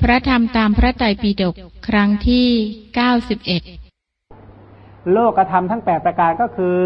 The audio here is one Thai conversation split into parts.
พระธรรมตามพระไตรปิฎกครั้งที่91 โลกธรรมทั้ง8ประการก็คือ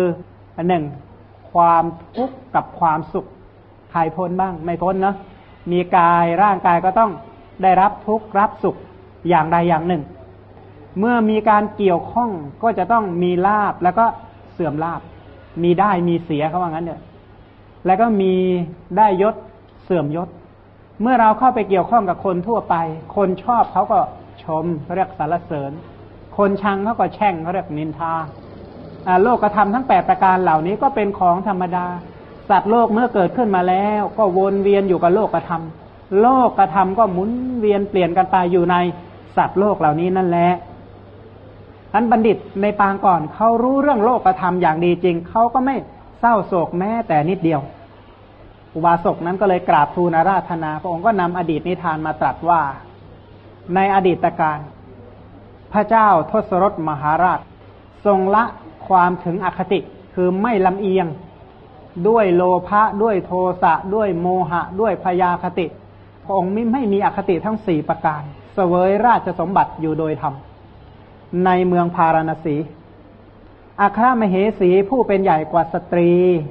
1ความทุกข์กับความสุขใครพ้นบ้างไม่พ้นเนาะมีกายร่างกายก็ต้องได้รับทุกข์รับสุขอย่างใดอย่างหนึ่งเมื่อมีการเกี่ยวข้องก็จะต้องมีลาภแล้วก็เสื่อมลาภมีได้มีเสียเขาว่างั้นเนี่ยแล้วก็มีได้ยศเสื่อมยศเมื่อเราเข้าไปเกี่ยวข้องกับคนทั่วไปคนชอบเขาก็ชมเขาเรียกสรรเสริญคนชังเขาก็แช่งเขาเรียกนินทาโลกธรรมทั้ง8ประการเหล่านี้ก็เป็นของธรรมดาสัตว์โลกเมื่อเกิดขึ้นมาแล้วก็วนเวียนอยู่กับโลกธรรมโลกธรรมก็หมุนเวียนเปลี่ยนกันไปอยู่ในสัตว์โลกเหล่านี้นั่นแหละท่านบัณฑิตในปางก่อนเขารู้เรื่องโลกธรรมอย่างดีจริงเขาก็ไม่เศร้าโศกแม้แต่นิดเดียวอุบาสกนั้นก็เลยกราบทูลอาราธนาพระองค์ก็นำอดีตนิทานมาตรัสว่าในอดีตการพระเจ้าทศรถมหาราชทรงละความถึงอคติคือไม่ลำเอียงด้วยโลภะด้วยโทสะด้วยโมหะด้วยพยาคติพระองค์ไม่มีอคติทั้ง4ประการเสวยราชสมบัติอยู่โดยธรรมในเมืองพาราณสีอัครมเหสีผู้เป็นใหญ่กว่าสตรี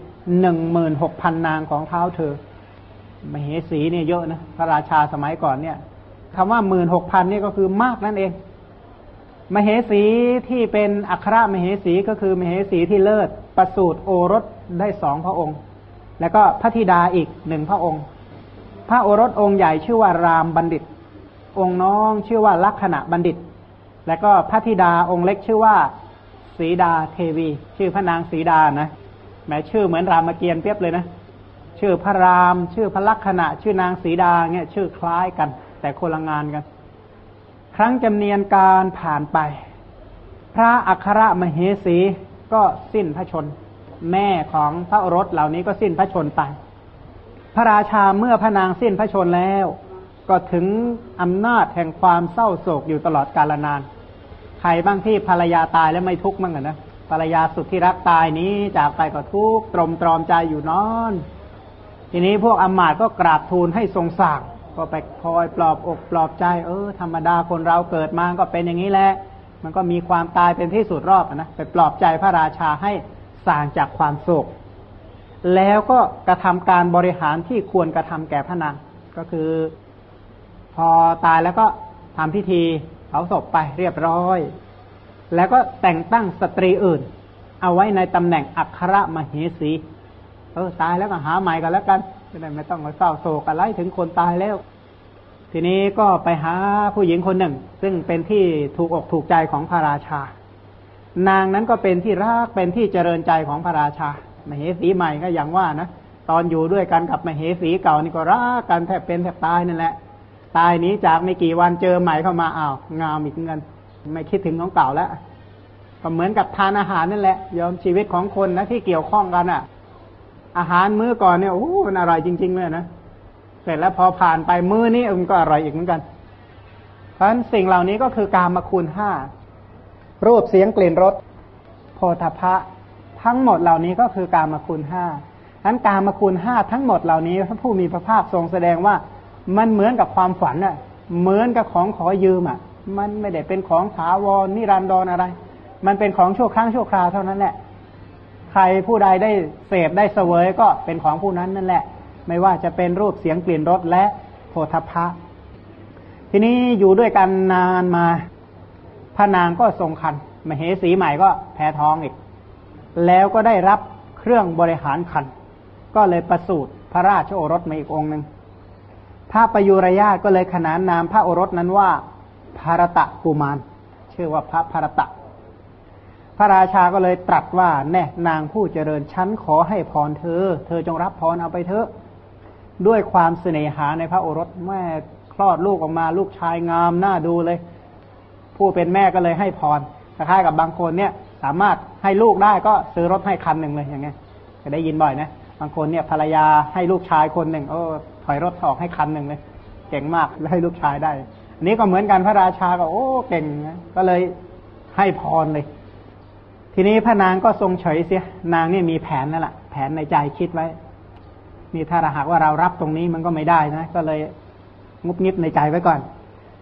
16,000 นางของเท้าเธอมเหสีเนี่ยเยอะนะพระราชาสมัยก่อนเนี่ยคำว่า 16,000 นี่ก็คือมากนั่นเองมเหสีที่เป็นอัครมเหสีก็คือมเหสีที่เลิศประสูติโอรสได้2พระองค์แล้วก็พระธิดาอีก1พระองค์พระโอรสองค์ใหญ่ชื่อว่ารามบัณฑิตองค์น้องชื่อว่าลักขณะบัณฑิตแล้วก็พระธิดาองค์เล็กชื่อว่าสีดาเทวีชื่อพระนางสีดานะแม้ชื่อเหมือนรามเกียรติ์เปียบเลยนะชื่อพระรามชื่อพระลักขณะชื่อนางสีดาเนี่ยชื่อคล้ายกันแต่คนละงานกันครั้งจำเนียนการผ่านไปพระอัครมเหสีก็สิ้นพระชนแม่ของพระโอรสเหล่านี้ก็สิ้นพระชนไปพระราชาเมื่อพระนางสิ้นพระชนแล้วก็ถึงอำนาจแห่งความเศร้าโศกอยู่ตลอดกาลนานใครบ้างที่ภรรยาตายแล้วไม่ทุกข์บ้างนะภรรยาสุดที่รักตายนี้จากไปก็ทุกข์ตรมตรอมใจอยู่นอนทีนี้พวกอมาตย์ก็กราบทูลให้ทรงสั่งก็ไปคอยปลอบอกปลอบใจธรรมดาคนเราเกิดมาก็เป็นอย่างนี้แหละมันก็มีความตายเป็นที่สุดรอบนะไปปลอบใจพระราชาให้ส่างจากความโศกแล้วก็กระทำการบริหารที่ควรกระทำแก่พระนางก็คือพอตายแล้วก็ทำพิธีเผาศพไปเรียบร้อยแล้วก็แต่งตั้งสตรีอื่นเอาไว้ในตำแหน่งอัครมเหสีตายแล้วก็หาใหม่กันแล้วกันจะได้ไม่ต้องมาเศร้าโศกอะไรถึงคนตายแล้วทีนี้ก็ไปหาผู้หญิงคนหนึ่งซึ่งเป็นที่ถูกอกถูกใจของพระราชานางนั้นก็เป็นที่รักเป็นที่เจริญใจของพระราชามเหสีใหม่ก็อย่างว่านะตอนอยู่ด้วยกันกับมเหสีเก่านี่ก็รักกันแทบเป็นแทบตายนั่นแหละตายนี้จากไม่กี่วันเจอใหม่เข้ามางามอีกเงินไม่คิดถึงของเก่าแล้วก็เหมือนกับทานอาหารนั่นแหละยอมชีวิตของคนนะที่เกี่ยวข้องกันอาหารมื้อก่อนเนี่ยมันอร่อยจริงๆเลยนะเสร็จแล้วพอผ่านไปมื้อนี้มันก็อร่อยอีกเหมือนกันเพราะฉะนั้นสิ่งเหล่านี้ก็คือกามคุณ5รูปเสียงกลิ่นรสโผฏฐัพพะทั้งหมดเหล่านี้ก็คือกามคุณ5ฉะนั้นกามคุณ5ทั้งหมดเหล่านี้พระผู้มีพระภาคทรงแสดงว่ามันเหมือนกับความฝันเหมือนกับของขอยืมมันไม่ได้เป็นของถาวรนิรันดรอะไรมันเป็นของชั่วครั้งชั่วคราวเท่านั้นแหละใครผู้ใดได้เสพได้เสวยก็เป็นของผู้นั้นนั่นแหละไม่ว่าจะเป็นรูปเสียงกลิ่นรสและโผฏฐัพพะทีนี้อยู่ด้วยกันนานมาพระนางก็ทรงครรภ์มเหสีใหม่ก็แพ้ท้องอีกแล้วก็ได้รับเครื่องบริหารครรภ์ก็เลยประสูติพระราชโอรสมาอีกองค์หนึ่งพระประยุรญาติก็เลยขนานนามพระโอรสนั้นว่าภารตะกุมารชื่อว่าพระภารตะพระราชาก็เลยตรัสว่าแน่นางผู้เจริญฉันขอให้พรเธอจงรับพรเอาไปเถอะด้วยความเสน่หาในพระโอรสแม่คลอดลูกออกมาลูกชายงามน่าดูเลยผู้เป็นแม่ก็เลยให้พรคล้ายกับบางคนเนี่ยสามารถให้ลูกได้ก็ซื้อรถให้คันหนึ่งเลยอย่างเงี้ยจะได้ยินบ่อยนะบางคนเนี่ยภรรยาให้ลูกชายคนหนึ่งถอยรถออกให้คันหนึ่งเลยเก่งมากแล้วให้ลูกชายได้อันนี้ก็เหมือนกันพระราชาก็เก่งนะก็เลยให้พรเลยทีนี้พระนางก็ทรงเฉยเสียนางนี่มีแผนนั่นแหละแผนในใจคิดไว้นี่ถ้าหากว่าเรารับตรงนี้มันก็ไม่ได้นะก็เลยงุบงิบในใจไว้ก่อน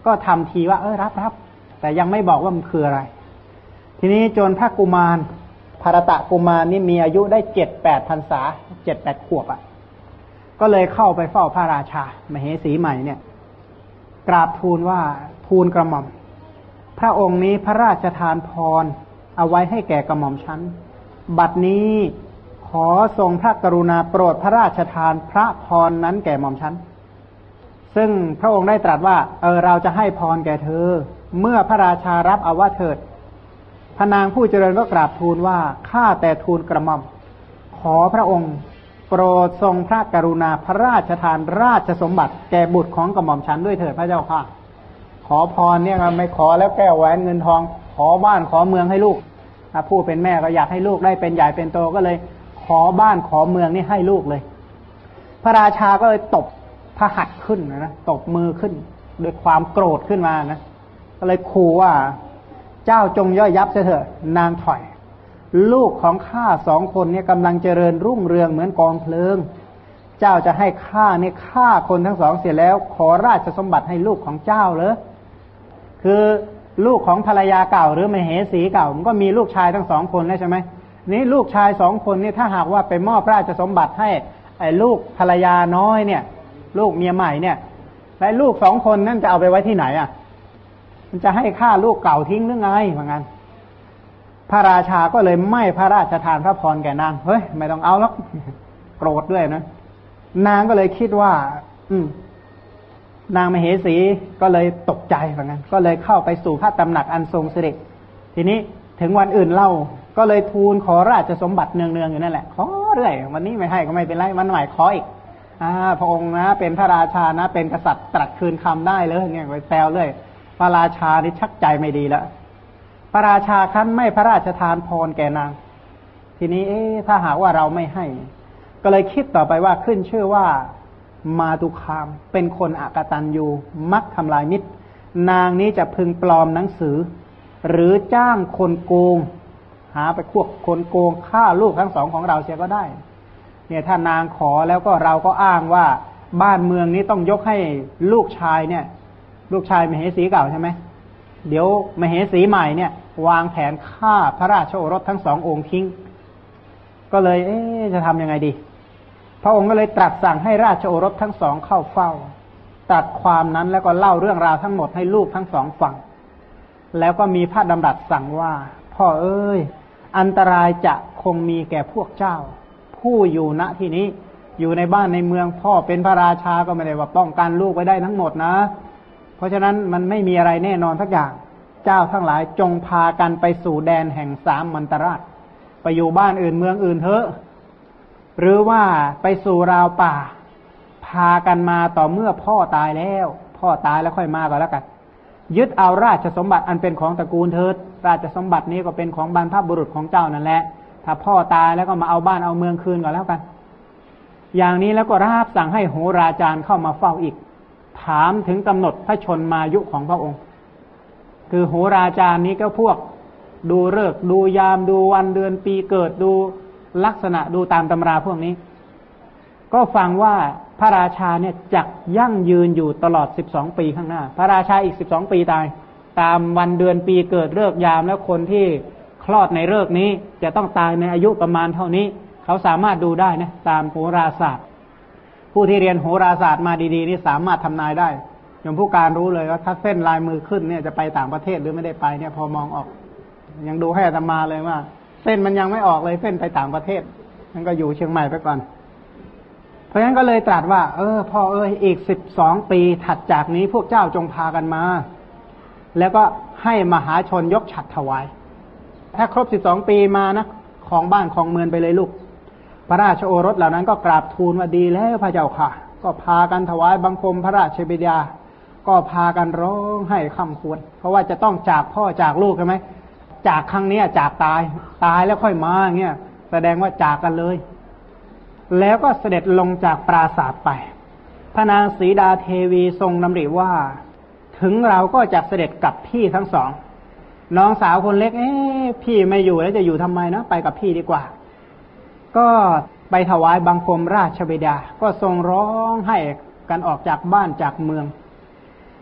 ก็ทำทีว่ารับแต่ยังไม่บอกว่ามันคืออะไรทีนี้จนพระกุมารภารตะกุมารนี่มีอายุได้7-8 พรรษา7-8 ขวบก็เลยเข้าไปเฝ้าพระราชามเหสีใหม่เนี่ยกราบทูลว่าทูลกระหม่อมพระองค์นี้พระราชทานพรเอาไว้ให้แก่กระหม่อมชั้นบัดนี้ขอทรงพระกรุณาโปรดพระราชทานพระพรนั้นแก่หม่อมชั้นซึ่งพระองค์ได้ตรัสว่าเราจะให้พรแก่เธอเมื่อพระราชารับเอาว่าเถิดพระนางผู้เจริญก็กราบทูลว่าข้าแต่ทูลกระหม่อมขอพระองค์โปรดทรงพระกรุณาพระราชทานราชสมบัติแก่บุตรของกระหม่อมฉันด้วยเถิดพระเจ้าค่ะขอพรเนี่ยไม่ขอแล้วแก้วแหวนเงินทองขอบ้านขอเมืองให้ลูกผู้เป็นแม่ก็อยากให้ลูกได้เป็นใหญ่เป็นโตก็เลยขอบ้านขอเมืองนี่ให้ลูกเลยพระราชาก็เลยตบพระหัตถ์ขึ้นนะตบมือขึ้นด้วยความโกรธขึ้นมานะก็เลยขู่ว่าเจ้าจงย่อยยับเสียเถอะนางถอยลูกของข้า2 คนเนี่ยกำลังเจริญรุ่งเรืองเหมือนกองเพลิงเจ้าจะให้ข้าเนี่ยฆ่าคนทั้ง2เสียแล้วขอราชสมบัติให้ลูกของเจ้าเหรอคือลูกของภรรยาเก่าหรือมเหสีเก่ามันก็มีลูกชายทั้ง2 คนแล้วใช่ไหมนี่ลูกชาย2 คนนี่ถ้าหากว่าไปมอบราชสมบัติให้ไอ้ลูกภรรยาน้อยเนี่ยลูกเมียใหม่เนี่ยแล้วลูก2 คนนั่นจะเอาไปไว้ที่ไหนมันจะให้ฆ่าลูกเก่าทิ้งหรือไงเหมือนกันพระราชาก็เลยไม่พระราชทานพระพรแก่นางเฮ้ยไม่ต้องเอาหรอกโกรธด้วยนะนางก็เลยคิดว่านางมเหสีก็เลยตกใจเหมือนกันก็เลยเข้าไปสู่พระตำหนักอันทรงสิริทีนี้ถึงวันอื่นเล่าก็เลยทูลขอราชสมบัติเนืองๆอยู่นั่นแหละขอเรื่อยวันนี้ไม่ให้ก็ไม่เป็นไรวันใหม่ขออีกพระองค์นะเป็นพระราชานะเป็นกษัตริย์ตรัสคืนคำได้เลยเนี่ยไปแซวเลยพระราชานี่ชักใจไม่ดีแล้วพระราชาคั้นไม่พระราชทานพรแก่นางทีนี้ถ้าหากว่าเราไม่ให้ก็เลยคิดต่อไปว่าขึ้นชื่อว่ามาตุคามเป็นคนอกตัญญูมักทำลายมิตรนางนี้จะพึงปลอมหนังสือหรือจ้างคนโกงหาไปพวกคนโกงฆ่าลูกทั้ง2ของเราเสียก็ได้เนี่ยถ้านางขอแล้วก็เราก็อ้างว่าบ้านเมืองนี้ต้องยกให้ลูกชายเนี่ยลูกชายมเหสีเก่าใช่ไหมเดี๋ยวมเหสีใหม่เนี่ยวางแผนฆ่าพระราชโอรสทั้ง2 องค์ทิ้งก็เลยจะทำยังไงดีพระองค์ก็เลยตรัสสั่งให้ราชโอรสทั้ง2เข้าเฝ้าตรัสความนั้นแล้วก็เล่าเรื่องราวทั้งหมดให้ลูกทั้ง2ฟังแล้วก็มีพระดำรัสสั่งว่าพ่ออันตรายจะคงมีแก่พวกเจ้าผู้อยู่ณที่นี้อยู่ในบ้านในเมืองพ่อเป็นพระราชาก็ไม่ได้ว่าป้องกันลูกไว้ได้ทั้งหมดนะเพราะฉะนั้นมันไม่มีอะไรแน่นอนสักอย่างเจ้าทั้งหลายจงพากันไปสู่แดนแห่ง3 มันตราชไปอยู่บ้านอื่นเมืองอื่นเถอะหรือว่าไปสู่ราวป่าพากันมาต่อเมื่อพ่อตายแล้วพ่อตายแล้วค่อยมาก็แล้วกันยึดเอาราชสมบัติอันเป็นของตระกูลเถิดราชสมบัตินี้ก็เป็นของบรรพบุรุษของเจ้านั่นแหละถ้าพ่อตายแล้วก็มาเอาบ้านเอาเมืองคืนก็แล้วกันอย่างนี้แล้วก็รับสั่งให้โหราจารย์เข้ามาเฝ้าอีกถามถึงกำหนดพระชนมายุของพระองค์คือโหราจารย์นี้ก็พวกดูฤกษ์ดูยามดูวันเดือนปีเกิดดูลักษณะดูตามตำราพวกนี้ก็ฟังว่าพระราชาเนี่ยจักยั่งยืนอยู่ตลอด12 ปีข้างหน้าพระราชาอีก12 ปีตายตามวันเดือนปีเกิดฤกษ์ยามแล้วคนที่คลอดในฤกษ์นี้จะต้องตายในอายุประมาณเท่านี้เขาสามารถดูได้นะตามโหราศาสตร์ผู้ที่เรียนโหราศาสตร์มาดีๆนี่สามารถทำนายได้อย่างผู้การรู้เลยว่าถ้าเส้นลายมือขึ้นเนี่ยจะไปต่างประเทศหรือไม่ได้ไปเนี่ยพอมองออกยังดูให้อาตมาเลยว่าเส้นมันยังไม่ออกเลยเส้นไปต่างประเทศมันก็อยู่เชียงใหม่ไปก่อนเพราะฉะนั้นก็เลยตรัสว่าพ่ออีก12 ปีถัดจากนี้พวกเจ้าจงพากันมาแล้วก็ให้มหาชนยกฉัตรถวายถ้าครบ12 ปีมานะของบ้านของเมืองไปเลยลูกพระราชโอรสเหล่านั้นก็กราบทูลว่าดีแล้วพระเจ้าค่ะก็พากันถวายบังคมพระราชบิดาก็พากันร้องให้ค่ำควรเพราะว่าจะต้องจากพ่อจากลูกใช่ไหมจากครั้งนี้จากตายแล้วค่อยมาเงี้ยแสดงว่าจากกันเลยแล้วก็เสด็จลงจากปราสาทไปพระนางสีดาเทวีทรงดำริว่าถึงเราก็จะเสด็จกับพี่ทั้ง2น้องสาวคนเล็กพี่ไม่อยู่แล้วจะอยู่ทำไมนะไปกับพี่ดีกว่าก็ไปถวายบังคมราชบิดาก็ทรงร้องให้กันออกจากบ้านจากเมือง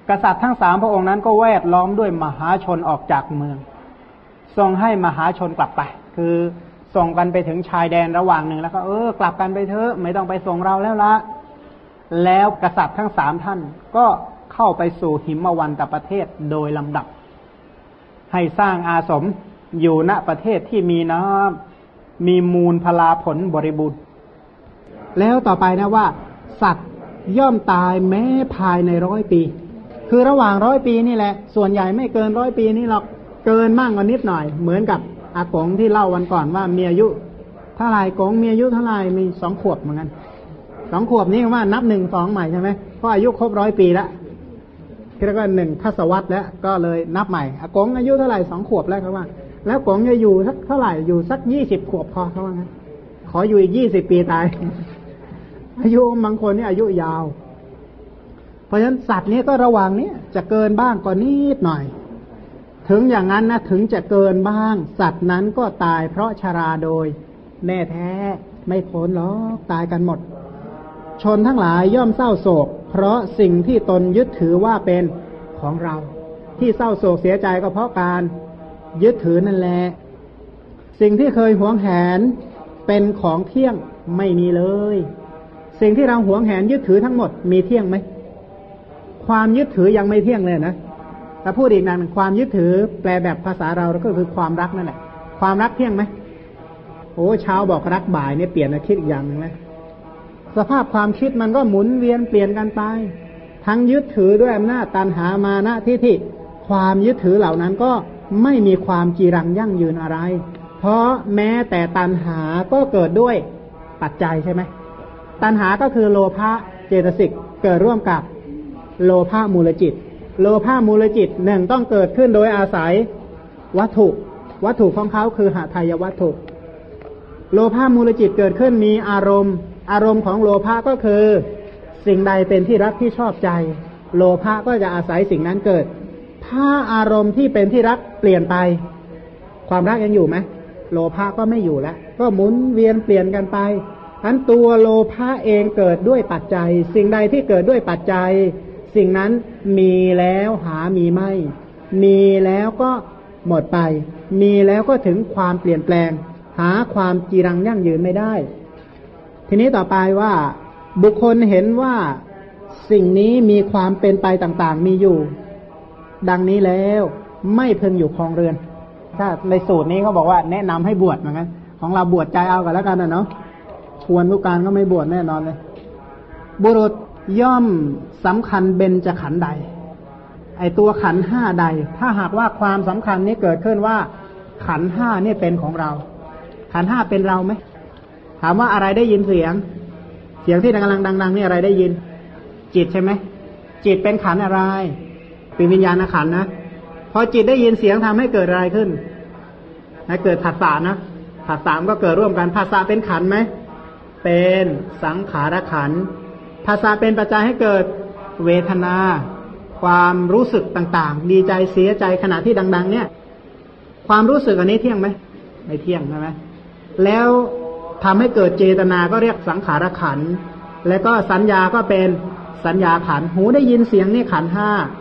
กษัตริย์ทั้ง3พระองค์นั้นก็แวดล้อมด้วยมหาชนออกจากเมืองทรงให้มหาชนกลับไปคือส่งกันไปถึงชายแดนระหว่างหนึ่งแล้วก็กลับกันไปเถอะไม่ต้องไปส่งเราแล้วละแล้วกษัตริย์ทั้ง3ท่านก็เข้าไปสู่หิมวันตประเทศโดยลำดับให้สร้างอาสมอยู่ณประเทศที่มีน้ำมีมูลพลาผลบริบูรณ์แล้วต่อไปนะว่าสัตว์ย่อมตายแม้ภายใน100 ปีคือระหว่าง100 ปีนี่แหละส่วนใหญ่ไม่เกิน100 ปีนี่หรอกเกินมั่งกว่านิดหน่อยเหมือนกับอากงที่เล่าวันก่อนว่ามีอายุเท่าไหร่กงมีอายุเท่าไหร่มี2 ขวบเหมือนกัน2 ขวบนี่ว่านับ1 2ใหม่ใช่ไหมเพราะอายุครบ100 ปีแล้วแล้วก็1 ทศวรรษแล้วก็เลยนับใหม่อากงอายุเท่าไหร่2 ขวบแล้วเขาว่าแล้วกงจะอยู่สักเท่าไหร่อยู่สัก20 ขวบพอเขาว่างั้นขออยู่อีก20 ปีตายอายุบางคนนี่อายุยาวเพราะฉะนั้นสัตว์นี้ก็ระหว่างนี้จะเกินบ้างก็นิดหน่อยถึงอย่างนั้นนะถึงจะเกินบ้างสัตว์นั้นก็ตายเพราะชราโดยแน่แท้ไม่พ้นหรอกตายกันหมดชนทั้งหลายย่อมเศร้าโศกเพราะสิ่งที่ตนยึดถือว่าเป็นของเราที่เศร้าโศกเสียใจก็เพราะการยึดถือนั่นแหละสิ่งที่เคยหวงแหนเป็นของเที่ยงไม่มีเลยสิ่งที่เราหวงแหนยึดถือทั้งหมดมีเที่ยงไหมความยึดถือยังไม่เที่ยงเลยนะแต่พูดอีกนั้นความยึดถือแปลแบบภาษาเราก็คือความรักนั่นแหละความรักเที่ยงไหมโอ้เช้าบอกรักบ่ายเนี่ยเปลี่ยนมาคิดอีกอย่างนึงนะสภาพความคิดมันก็หมุนเวียนเปลี่ยนกันไปทั้งยึดถือด้วยอำนาจตัณหามานะทิฏฐิความยึดถือเหล่านั้นก็ไม่มีความจีรังยั่งยืนอะไรเพราะแม้แต่ตัณหาก็เกิดด้วยปัจจัยใช่ไหมตัณหาก็คือโลภะเจตสิกเกิดร่วมกับโลภะมูลจิตโลภะมูลจิต1ต้องเกิดขึ้นโดยอาศัยวัตถุของเขาคือหทัยวัตถุโลภะมูลจิตเกิดขึ้นมีอารมณ์ของโลภะก็คือสิ่งใดเป็นที่รักที่ชอบใจโลภะก็จะอาศัยสิ่งนั้นเกิดถ้าอารมณ์ที่เป็นที่รักเปลี่ยนไปความรักยังอยู่ไหมโลภะก็ไม่อยู่แล้วก็หมุนเวียนเปลี่ยนกันไปทั้นตัวโลภะเองเกิดด้วยปัจจัยสิ่งใดที่เกิดด้วยปัจจัยสิ่งนั้นมีแล้วหามีไม่มีแล้วก็หมดไปมีแล้วก็ถึงความเปลี่ยนแปลงหาความจีรังยั่งยืนไม่ได้ทีนี้ต่อไปว่าบุคคลเห็นว่าสิ่งนี้มีความเป็นไปต่างๆมีอยู่ดังนี้แล้วไม่พึงอยู่ครองเรือนถ้าในสูตรนี้เขาบอกว่าแนะนำให้บวชเหมือนกันของเราบวชใจเอากันแล้วกันนะเนาะชวนทุกการก็ไม่บวชแน่นอนเลยบุรุษย่อมสำคัญเบญจขันธ์ใดไอตัวขันธ์5ใดถ้าหากว่าความสำคัญนี้เกิดขึ้นว่าขันธ์5นี่เป็นของเราขันธ์5เป็นเราไหมถามว่าอะไรได้ยินเสียงที่กำลังดังๆนี่อะไรได้ยินจิตใช่ไหมจิตเป็นขันธ์อะไรเป็นวิญญาณขันธ์นะพอจิตได้ยินเสียงทำให้เกิดอะไรขึ้นให้เกิดผัสสะนะผัสสะก็เกิดร่วมกันผัสสะเป็นขันธ์ไหมเป็นสังขารขันธ์ภาษาเป็นปัจจัยให้เกิดเวทนาความรู้สึกต่างๆดีใจเสียใจขณะที่ดังๆเนี่ยความรู้สึกอันนี้เที่ยงไหมไม่เที่ยงใช่ไหมแล้วทำให้เกิดเจตนาก็เรียกสังขารขันธ์แล้วก็สัญญาก็เป็นสัญญาขันธ์หูได้ยินเสียงนี่ขันธ์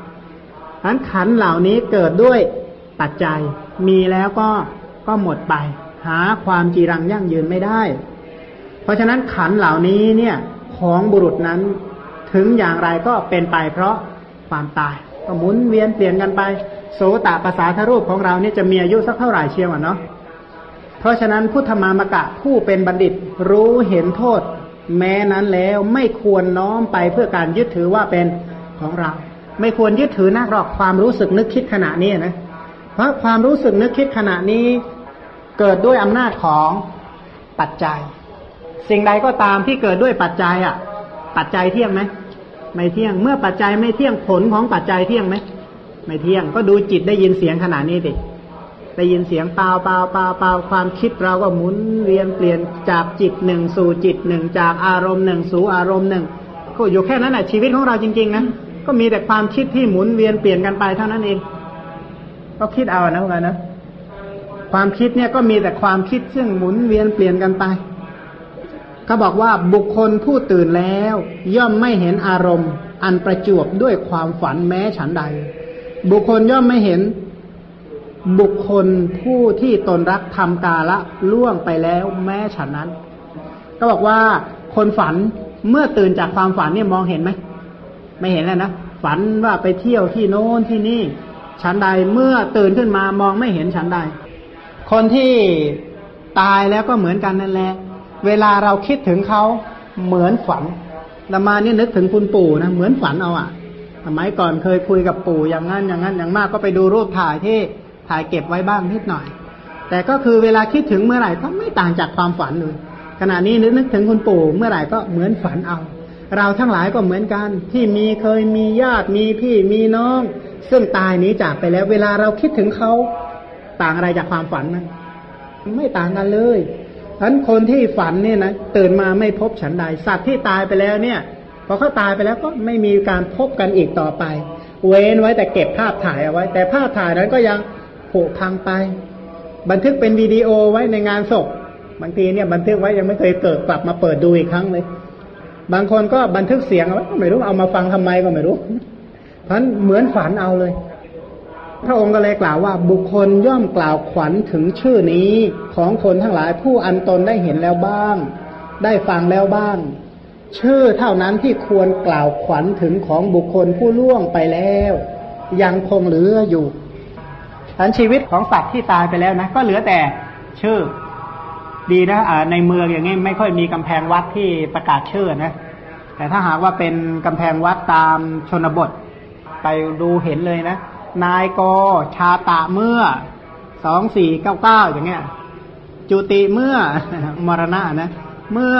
5ทั้นขันธ์เหล่านี้เกิดด้วยปัจจัยมีแล้วก็หมดไปหาความจีรังยั่งยืนไม่ได้เพราะฉะนั้นขันธ์เหล่านี้เนี่ยของบุรุษนั้นถึงอย่างไรก็เป็นไปเพราะความตายก็หมุนเวียนเปลี่ยนกันไปโสตปัสสาทรูปของเราเนี่ยจะมีอายุสักเท่าไหร่เชียวเนาะเพราะฉะนั้นพุทธมามกะผู้เป็นบัณฑิตรู้เห็นโทษแม้นั้นแล้วไม่ควรน้อมไปเพื่อการยึดถือว่าเป็นของเราไม่ควรยึดถือนักหรอกความรู้สึกนึกคิดขณะนี้นะเพราะความรู้สึกนึกคิดขณะนี้เกิดด้วยอำนาจของปัจจัยสิ่งใดก็ตามที่เกิดด้วยปัจจัยปัจจัยเที่ยงไหมไม่เที่ยงเมื่อปัจจัยไม่เที่ยงผลของปัจจัยเที่ยงไหมไม่เที่ยงก็ดูจิตได้ยินเสียงขณะนี้ดิได้ยินเสียงเปล่าความคิดเราก็หมุนเวียนเปลี่ยนจากจิตหนึ่งสู่จิตหนึ่งจากอารมณ์หนึ่งสู่อารมณ์หนึ่งก็อยู่แค่นั้นแหละชีวิตของเราจริงๆนะก็มีแต่ความคิดที่หมุนเวียนเปลี่ยนกันไปเท่านั้นเองก็คิดเอานะพวกนั้นนะความคิดเนี่ยก็มีแต่ความคิดซึ่งหมุนเวียนเปลี่ยนกันไปเขาบอกว่าบุคคลผู้ตื่นแล้วย่อมไม่เห็นอารมณ์อันประจวบด้วยความฝันแม้ฉันใดบุคคลย่อมไม่เห็นบุคคลผู้ที่ตนรักทำกาละล่วงไปแล้วแม้ฉันนั้นก็บอกว่าคนฝันเมื่อตื่นจากความฝันเนี่ยมองเห็นไหมไม่เห็นแล้วนะฝันว่าไปเที่ยวที่โน้นที่นี่ฉันใดเมื่อตื่นขึ้นมามองไม่เห็นฉันใดคนที่ตายแล้วก็เหมือนกันนั่นแหละเวลาเราคิดถึงเขาเหมือนฝันแต่มานี่นึกถึงคุณปู่นะเหมือนฝันเอาอ่ะสมัยก่อนเคยคุยกับปู่อย่างนั้นอย่างมากก็ไปดูรูปถ่ายที่ถ่ายเก็บไว้บ้างนิดหน่อยแต่ก็คือเวลาคิดถึงเมื่อไหร่ก็ไม่ต่างจากความฝันเลยขณะนี้นึกถึงคุณปู่เมื่อไหร่ก็เหมือนฝันเอาเราทั้งหลายก็เหมือนกันที่เคยมีญาติมีพี่มีน้องซึ่งตายหนีจากไปแล้วเวลาเราคิดถึงเขาต่างอะไรจากความฝันมั้ยไม่ต่างกันเลยฉะนั้นคนที่ฝันเนี่ยนะตื่นมาไม่พบฉันใดสัตว์ที่ตายไปแล้วเนี่ยพอเขาตายไปแล้วก็ไม่มีการพบกันอีกต่อไปเว้นไว้แต่เก็บภาพถ่ายเอาไว้แต่ภาพถ่ายนั้นก็ยังผุพังไปบันทึกเป็นวิดีโอไว้ในงานศพบางทีเนี่ยบันทึกไว้ยังไม่เคยเกิดกลับมาเปิดดูอีกครั้งเลยบางคนก็บันทึกเสียงเอาไว้ก็ไม่รู้เอามาฟังทำไมก็ไม่รู้เพราะฉะนั้นเหมือนฝันเอาเลยพระองค์ก็เลยกล่าวว่าบุคคลย่อมกล่าวขวัญถึงชื่อนี้ของคนทั้งหลายผู้อันตนได้เห็นแล้วบ้างได้ฟังแล้วบ้างชื่อเท่านั้นที่ควรกล่าวขวัญถึงของบุคคลผู้ล่วงไปแล้วยังคงเหลืออยู่ทั้งชีวิตของสัตว์ที่ตายไปแล้วนะก็เหลือแต่ชื่อดีนะในเมืองอย่างนี้ไม่ค่อยมีกำแพงวัดที่ประกาศชื่อนะแต่ถ้าหากว่าเป็นกำแพงวัดตามชนบทไปดูเห็นเลยนะนายกชาตะเมื่อ2499อย่างเงี้ยจุติเมื่อมรณะนะเมื่อ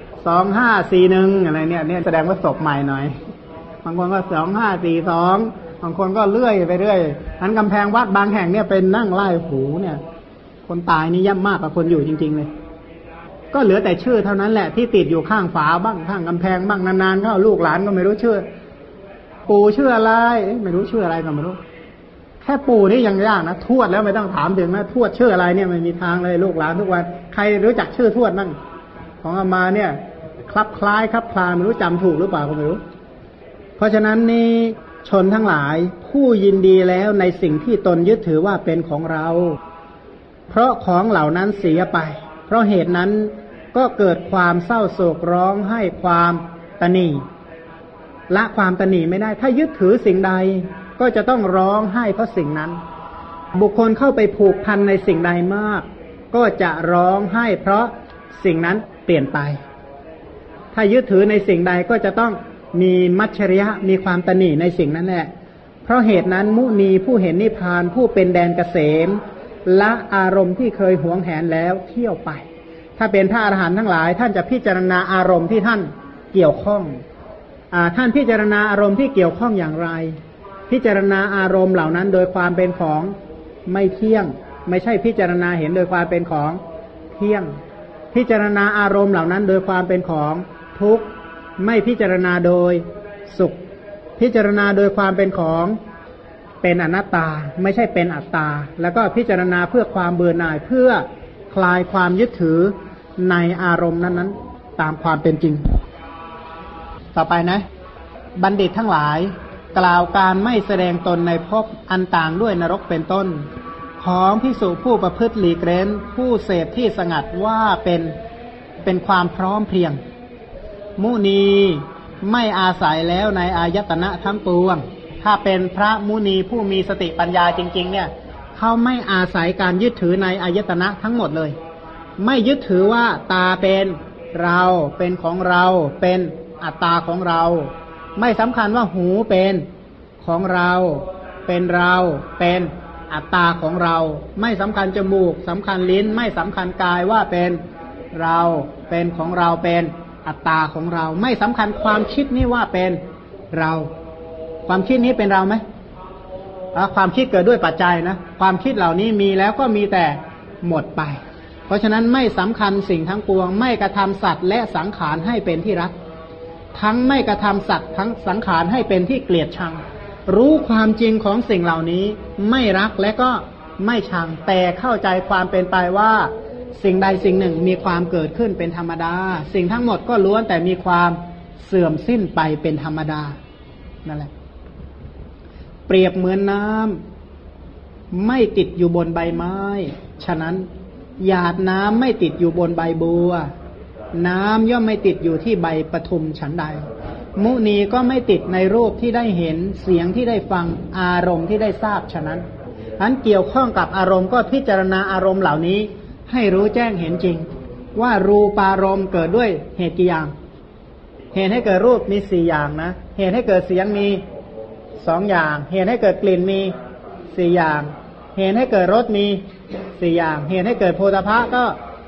2541อะไรเนี่ยแสดงว่าศพใหม่หน่อยบางคนก็2542บางคนก็เลื่อยไปเรื่อยนั้นกำแพงวัดบางแห่งเนี่ยเป็นนั่งไล่หูเนี่ยคนตายนี่ย่ำมากกว่าคนอยู่จริงๆเลยก็เหลือแต่ชื่อเท่านั้นแหละที่ติดอยู่ข้างฝาบ้างข้างกำแพงบ้างนานๆเข้าลูกหลานก็ไม่รู้ชื่อปู่ชื่ออะไรไม่รู้ชื่ออะไรก็ไม่รู้แค่ปู่นี่ยังยากนะทวดแล้วไม่ต้องถามถึงนะทวดชื่ออะไรเนี่ยไม่มีทางเลยลูกหลานทุกวันใครรู้จักชื่อทวดบ้างของอามาเนี่ยคลับคล้ายครับคลาไม่รู้จำถูกหรือเปล่าก็ไม่รู้เพราะฉะนั้นนี่ชนทั้งหลายผู้ยินดีแล้วในสิ่งที่ตนยึดถือว่าเป็นของเราเพราะของเหล่านั้นเสียไปเพราะเหตุนั้นก็เกิดความเศร้าโศกร้องไห้ความตณีละความตณีไม่ได้ถ้ายึดถือสิ่งใดก็จะต้องร้องไห้เพราะสิ่งนั้นบุคคลเข้าไปผูกพันในสิ่งใดมากก็จะร้องไห้เพราะสิ่งนั้นเปลี่ยนไปถ้ายึดถือในสิ่งใดก็จะต้องมีมัจฉริยะมีความตณีในสิ่งนั้นแหละเพราะเหตุนั้นมุนีผู้เห็นนิพพานผู้เป็นแดนเกษมละอารมณ์ที่เคยหวงแหนแล้วเที่ยวไปถ้าเป็นพระอรหันต์ทั้งหลายท่านจะพิจารณาอารมณ์ที่ท่านเกี่ยวข้องท่านพิจารณาอารมณ์ที่เกี่ยวข้องอย่างไรพิจารณาอารมณ์เหล่านั้นโดยความเป็นของไม่เที่ยงไม่ใช่พิจารณาเห็นโดยความเป็นของเที่ยงพิจารณาอารมณ์เหล่านั้นโดยความเป็นของทุกข์ไม่พิจารณาโดยสุขพิจารณาโดยความเป็นของเป็นอนัตตาไม่ใช่เป็นอัตตาแล้วก็พิจารณาเพื่อความเบื่อหน่ายเพื่อคลายความยึดถือในอารมณ์นั้นๆตามความเป็นจริงต่อไปนะบัณฑิตทั้งหลายกล่าวการไม่แสดงตนในภพอันต่างด้วยนรกเป็นต้นของภิกษุผู้ประพฤติหลีกเร้นผู้เสพที่สงัดว่าเป็นความพร้อมเพรียงมุนีไม่อาศัยแล้วในอายตนะทั้งปวงถ้าเป็นพระมุนีผู้มีสติปัญญาจริงๆเนี่ยเขาไม่อาศัยการยึดถือในอายตนะทั้งหมดเลยไม่ยึดถือว่าตาเป็นเราเป็นของเราเป็นอัตตาของเราไม่สำคัญว่าหูเป็นของเราเป็นเราเป็นอัตตาของเราไม่สำคัญจมูกสำคัญลิ้นไม่สำคัญกายว่าเป็นเราเป็นของเราเป็นอัตตาของเราไม่สำคัญความคิดนี้ว่าเป็นเราความคิดนี้เป็นเราไหมความคิดเกิดด้วยปัจจัยนะความคิดเหล่านี้มีแล้วก็มีแต่หมดไปเพราะฉะนั้นไม่สำคัญสิ่งทั้งปวงไม่กระทำสัตว์และสังขารให้เป็นที่รักทั้งไม่กระทำสัตว์ทั้งสังขารให้เป็นที่เกลียดชังรู้ความจริงของสิ่งเหล่านี้ไม่รักและก็ไม่ชังแต่เข้าใจความเป็นไปว่าสิ่งใดสิ่งหนึ่งมีความเกิดขึ้นเป็นธรรมดาสิ่งทั้งหมดก็ล้วนแต่มีความเสื่อมสิ้นไปเป็นธรรมดานั่นแหละเปรียบเหมือนน้ำไม่ติดอยู่บนใบไม้ฉะนั้นหยาดน้ำไม่ติดอยู่บนใบบัวน้ำย่อมไม่ติดอยู่ที่ใบปทุมฉันใดมุนีก็ไม่ติดในรูปที่ได้เห็นเสียงที่ได้ฟังอารมณ์ที่ได้ทราบฉะนั้นอันเกี่ยวข้องกับอารมณ์ก็พิจารณาอารมณ์เหล่านี้ให้รู้แจ้งเห็นจริงว่ารูปารมณ์เกิดด้วยเหตุกี่อย่างเหตุให้เกิดรูปมี4อย่างนะเหตุให้เกิดเสียงมี2อย่างเหตุให้เกิดกลิ่นมี4อย่างเหตุให้เกิดรสมี4อย่างเหตุให้เกิดโผฏฐัพพะก็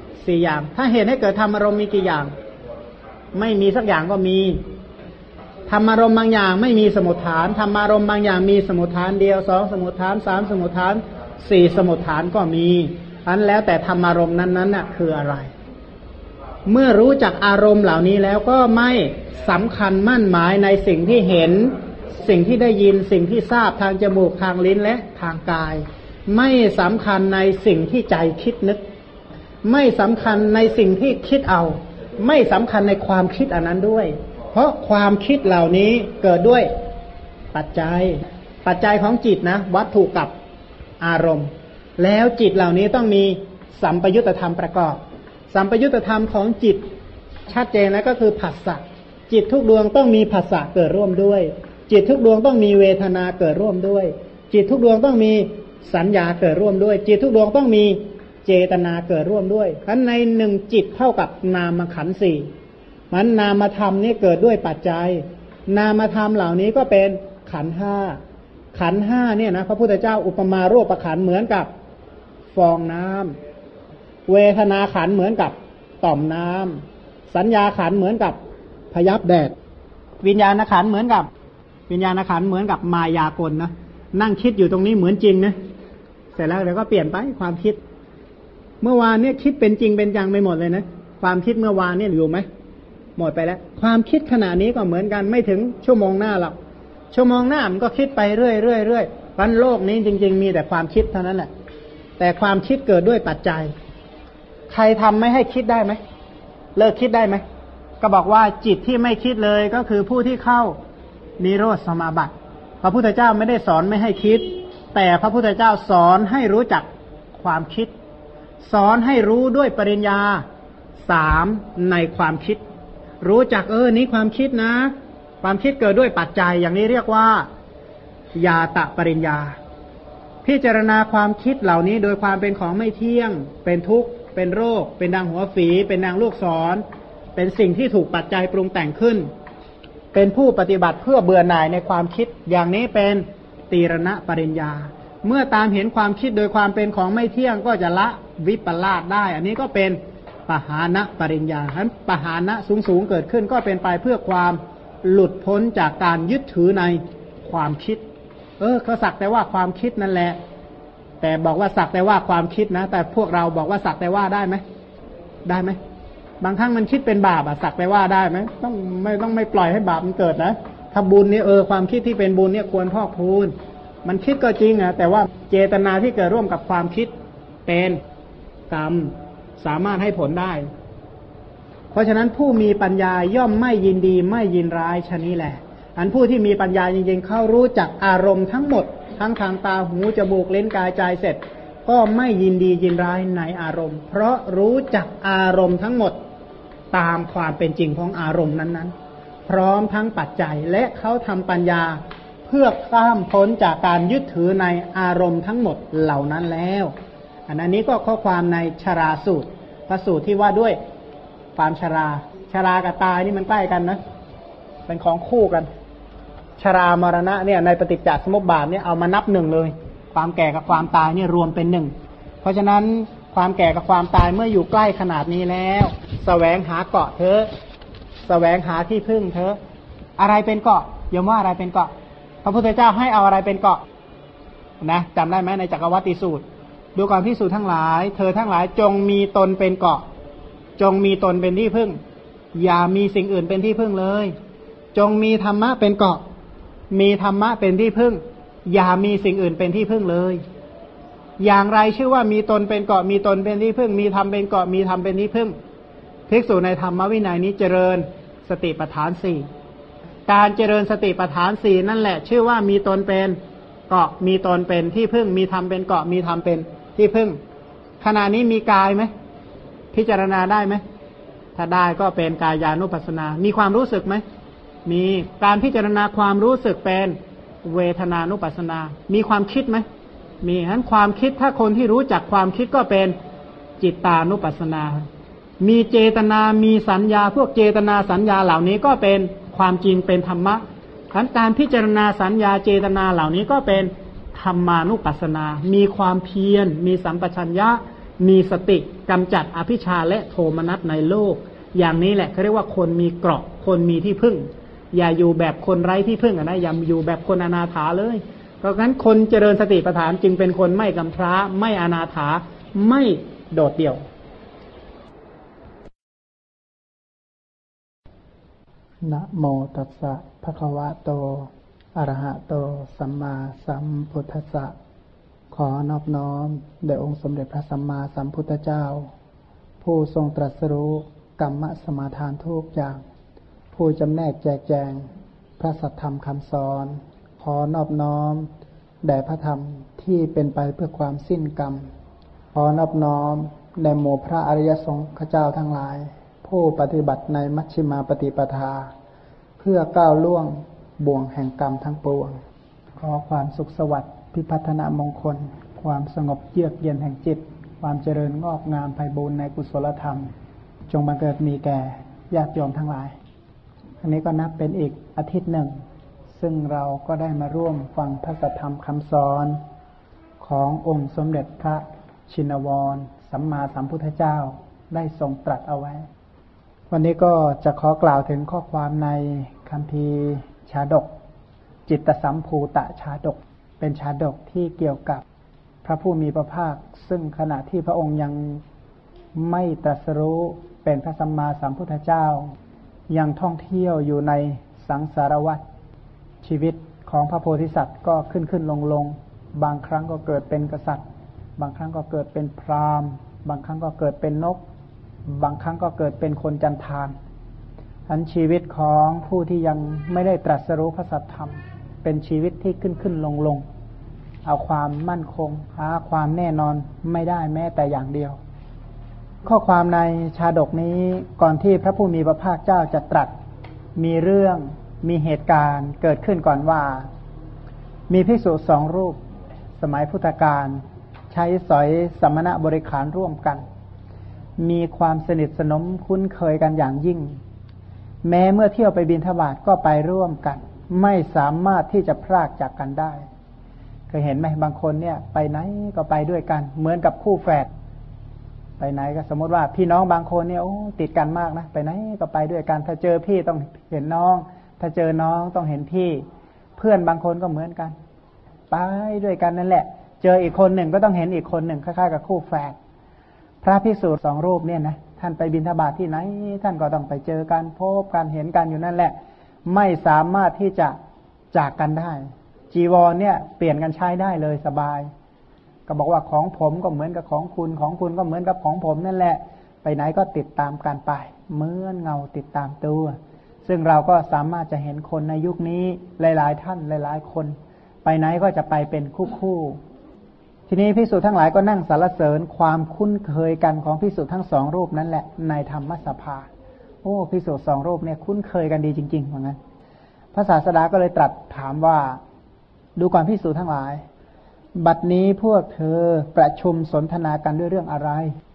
4อย่างถ้าเหตุให้เกิดธรรมอารมณ์มีกี่อย่างไม่มีสักอย่างก็มีธรรมอารมณ์บางอย่างไม่มีสมุฏฐานธรรมอารมณ์บางอย่างมีสมุฏฐานเดียว2สมุฏฐาน3สมุฏฐาน4สมุฏฐานก็มีอันแล้วแต่ธรรมอารมณ์นั้นๆน่ะคืออะไรเมื่อรู้จักอารมณ์เหล่านี้แล้วก็ไม่สำคัญมั่นหมายในสิ่งที่เห็นสิ่งที่ได้ยินสิ่งที่ทราบทางจมูกทางลิ้นและทางกายไม่สำคัญในสิ่งที่ใจคิดนึกไม่สำคัญในสิ่งที่คิดเอาไม่สำคัญในความคิดอันนั้นด้วยเพราะความคิดเหล่านี้เกิดด้วยปัจจัยของจิตนะวัตถุกับอารมณ์แล้วจิตเหล่านี้ต้องมีสัมปยุตธรรมประกอบสัมปยุตธรรมของจิตชัดเจนแล้วก็คือผัสสะจิตทุกดวงต้องมีผัสสะเกิดร่วมด้วยจิตทุกดวงต้องมีเวทนาเกิดร่วมด้วยจิตทุกดวงต้องมีสัญญาเกิดร่วมด้วยจิตทุกดวงต้องมีเจตนาเกิดร่วมด้วยฉะนั้นในหนึ่งจิตเท่ากับนามขันธ์สี่มันนามธรรมนี่เกิดด้วยปัจจัยนามธรรมเหล่านี้ก็เป็นขันธ์ห้าขันธ์ห้าเนี่ยนะพระพุทธเจ้าอุปมารูปขันธ์เหมือนกับฟองน้ำเวทนาขันธ์เหมือนกับต่อมน้ำสัญญาขันธ์เหมือนกับพยับแดดวิญญาณขันธ์เหมือนกับมายากลนะนั่งคิดอยู่ตรงนี้เหมือนจริงนะเสร็จแล้วเดี๋ยวก็เปลี่ยนไปความคิดเมื่อวานเนี่ยคิดเป็นจริงเป็นจังไปหมดเลยนะความคิดเมื่อวานเนี่ยอยู่ไหมหมดไปแล้วความคิดขณะนี้ก็เหมือนกันไม่ถึงชั่วโมงหน้าหรอกชั่วโมงหน้ามันก็คิดไปเรื่อยวันโลกนี้จริงๆมีแต่ความคิดเท่านั้นแหละแต่ความคิดเกิดด้วยปัจจัยใครทำไม่ให้คิดได้ไหมเลิกคิดได้ไหมก็บอกว่าจิตที่ไม่คิดเลยก็คือผู้ที่เข้านิโรธสมาบัติพระพุทธเจ้าไม่ได้สอนไม่ให้คิดแต่พระพุทธเจ้าสอนให้รู้จักความคิดสอนให้รู้ด้วยปริญญา3ในความคิดรู้จักนี้ความคิดนะความคิดเกิดด้วยปัจจัยอย่างนี้เรียกว่าญาตปริญญาพิจารณาความคิดเหล่านี้โดยความเป็นของไม่เที่ยงเป็นทุกข์เป็นโรคเป็นดังหัวฝีเป็นดังลูกศรเป็นสิ่งที่ถูกปัจจัยปรุงแต่งขึ้นเป็นผู้ปฏิบัติเพื่อเบื่อหน่ายในความคิดอย่างนี้เป็นตีรณปริญญาเมื่อตามเห็นความคิดโดยความเป็นของไม่เที่ยงก็จะละวิปลาสได้อันนี้ก็เป็นปหานะปริญญาฉะนั้นปหานะสูงเกิดขึ้นก็เป็นไปเพื่อความหลุดพ้นจากการยึดถือในความคิดเขาสักแต่ว่าความคิดนั่นแหละแต่บอกว่าสักแต่ว่าความคิดนะแต่พวกเราบอกว่าสักแต่ว่าได้ไหมบางครั้งมันคิดเป็นบาปสักแต่ว่าได้ไหมต้องไม่ปล่อยให้บาปมันเกิดนะถ้าบุญนี่ความคิดที่เป็นบุญเนี่ยควรพอกพูนมันคิดก็จริงแต่ว่าเจตนาที่เกิดร่วมกับความคิดเป็นกรรมสามารถให้ผลได้เพราะฉะนั้นผู้มีปัญญาย่อมไม่ยินดีไม่ยินร้ายชะนี้แหละอันผู้ที่มีปัญญาจริงๆเขารู้จักอารมณ์ทั้งหมดทั้งทางตาหูจมูกลิ้นกายใจเสร็จก็ไม่ยินดียินร้ายในอารมณ์เพราะรู้จักอารมณ์ทั้งหมดตามความเป็นจริงของอารมณ์นั้นๆพร้อมทั้งปัจจัยและเขาทำปัญญาเพื่อข้ามพ้นจากการยึดถือในอารมณ์ทั้งหมดเหล่านั้นแล้วอันนี้ก็ข้อความในชราสูตรพระสูตรที่ว่าด้วยความชรากับตายนี่มันใกล้กันนะเป็นของคู่กันชรามรณะเนี่ยในปฏิจจสมุปบาทเนี่ยเอามานับหนึ่งเลยความแก่กับความตายเนี่ยรวมเป็นหนึ่งเพราะฉะนั้นความแก่กับความตายเมื่ออยู่ใกล้ขนาดนี้แล้วแสวงหาเกาะเถอะแสวงหาที่พึ่งเถอะอะไรเป็นเกาะยมว่าอะไรเป็นเกาะพระพุทธเจ้าให้เอาอะไรเป็นเกาะนะจำได้ไหมในจักรวัฏฏีสูตรดูก่อนภิกษุทั้งหลายเธอทั้งหลายจงมีตนเป็นเกาะจงมีตนเป็นที่พึ่งอย่ามีสิ่งอื่นเป็นที่พึ่งเลยจงมีธรรมะเป็นเกาะมีธรรมะเป็นที่พึ่งอย่ามีสิ่งอื่นเป็นที่พึ่งเลยอย่างไรชื่อว่ามีตนเป็นเกาะมีตนเป็นที่พึ่งมีธรรมเป็นเกาะมีธรรมเป็นที่พึ่งภิกษุในธรรมวินัยนี้เจริญสติปัฏฐาน4 การเจริญสติปัฏฐานสี่นั่นแหละชื่อว่ามีตนเป็นเกาะมีตนเป็นที่พึ่งมีธรรมเป็นเกาะมีธรรมเป็นที่พึ่งขณะนี้มีกายไหมพิจารณาได้ไหมถ้าได้ก็เป็นกายานุปัสสนามีความรู้สึกไหมมีการพิจารณาความรู้สึกเป็นเวทนานุปัสสนามีความคิดไหมมีฉะนั้นความคิดถ้าคนที่รู้จักความคิดก็เป็นจิตตานุปัสสนามีเจตนามีสัญญาพวกเจตนาสัญญาเหล่านี้ก็เป็นความจริงเป็นธรรมะการพิจารณาสัญญาเจตนาเหล่านี้ก็เป็นธรรมานุปัสสนามีความเพียรมีสัมปชัญญะมีสติกำจัดอภิชฌาและโทมนัสในโลกอย่างนี้แหละเขาเรียกว่าคนมีเกราะคนมีที่พึ่งอย่าอยู่แบบคนไร้ที่พึ่งนะอย่าอยู่แบบคนอนาถาเลยเพราะงั้นคนเจริญสติปัฏฐานจึงเป็นคนไม่กำพร้าไม่อนาถาไม่โดดเดี่ยวนะโมตัสสะภะคะวะโตอะระหะโตสัมมาสัมพุทธัสสะขอนอบน้อมแด่องค์สมเด็จพระสัมมาสัมพุทธเจ้าผู้ทรงตรัสรู้กรรมสมาทานทุกอย่างผู้จำแนกแจกแจงพระสัทธรรมคำสอนขอนอบน้อมแด่พระธรรมที่เป็นไปเพื่อความสิ้นกรรมขอนอบน้อมแด่หมู่พระอริยสงฆ์เจ้าทั้งหลายผู้ปฏิบัติในมัชฌิมาปฏิปทาเพื่อก้าวล่วงบ่วงแห่งกรรมทั้งปวงขอความสุขสวัสดิ์พิพัฒนมงคลความสงบเยือกเย็นแห่งจิตความเจริญงอกงามไพบูรย์ในกุศลธรรมจงบังเกิดมีแก่ญาติโยมทั้งหลายอันนี้ก็นับเป็นอีกอาทิตย์หนึ่งซึ่งเราก็ได้มาร่วมฟังพระสัทธรรมคำสอนขององค์สมเด็จพระชินวรสัมมาสัมพุทธเจ้าได้ทรงตรัสเอาไว้วันนี้ก็จะขอกล่าวถึงข้อความในคัมภีร์ชาดกจิตตสัมภูตชาดกเป็นชาดกที่เกี่ยวกับพระผู้มีพระภาคซึ่งขณะที่พระองค์ยังไม่ตรัสรู้เป็นพระสัมมาสัมพุทธเจ้ายังท่องเที่ยวอยู่ในสังสารวัฏชีวิตของพระโพธิสัตว์ก็ขึ้นลงบางครั้งก็เกิดเป็นกษัตริย์บางครั้งก็เกิดเป็นพราหมณ์บางครั้งก็เกิดเป็นนกบางครั้งก็เกิดเป็นคนจันทานอันชีวิตของผู้ที่ยังไม่ได้ตรัสรู้พระสัทธรรมเป็นชีวิตที่ขึ้นลงเอาความมั่นคงหาความแน่นอนไม่ได้แม้แต่อย่างเดียวข้อความในชาดกนี้ก่อนที่พระผู้มีพระภาคเจ้าจะตรัสมีเรื่องมีเหตุการณ์เกิดขึ้นก่อนว่ามีภิกษุสองรูปสมัยพุทธกาลใช้สอยสมณบริขารร่วมกันมีความสนิทสนมคุ้นเคยกันอย่างยิ่งแม้เมื่อเที่ยวไปบิณฑบาตก็ไปร่วมกันไม่สามารถที่จะพรากจากกันได้เคยเห็นไหมบางคนเนี่ยไปไหนก็ไปด้วยกันเหมือนกับคู่แฝดไปไหนก็สมมติว่าพี่น้องบางคนเนี่ยติดกันมากนะไปไหนก็ไปด้วยกันถ้าเจอพี่ต้องเห็นน้องถ้าเจอน้องต้องเห็นพี่เพื่อนบางคนก็เหมือนกันไปด้วยกันนั่นแหละเจออีกคนหนึ่งก็ต้องเห็นอีกคนหนึ่งคล้ายๆกับคู่แฝดพระภิกษุสองรูปเนี่ยนะท่านไปบิณฑบาตที่ไหนท่านก็ต้องไปเจอกันพบกันเห็นกันอยู่นั่นแหละไม่สามารถที่จะจากกันได้จีวรเนี่ยเปลี่ยนกันใช้ได้เลยสบายก็บอกว่าของผมก็เหมือนกับของคุณของคุณก็เหมือนกับของผมนั่นแหละไปไหนก็ติดตามกันไปเหมือนเงาติดตามตัวซึ่งเราก็สามารถจะเห็นคนในยุคนี้หลายๆท่านหลายๆคนไปไหนก็จะไปเป็นคู่ทีนี้ภิกษุทั้งหลายก็นั่งสรรเสริญความคุ้นเคยกันของภิกษุทั้งสองรูปนั่นแหละในธรรมสภาภิกษุสองรูปเนี่ยคุ้นเคยกันดีจริงๆเหมือนกันพระศาสดาก็เลยตรัสถามว่าดูก่อนภิกษุทั้งหลายบัดนี้พวกเธอประชุมสนทนากันด้วยเรื่องอะไร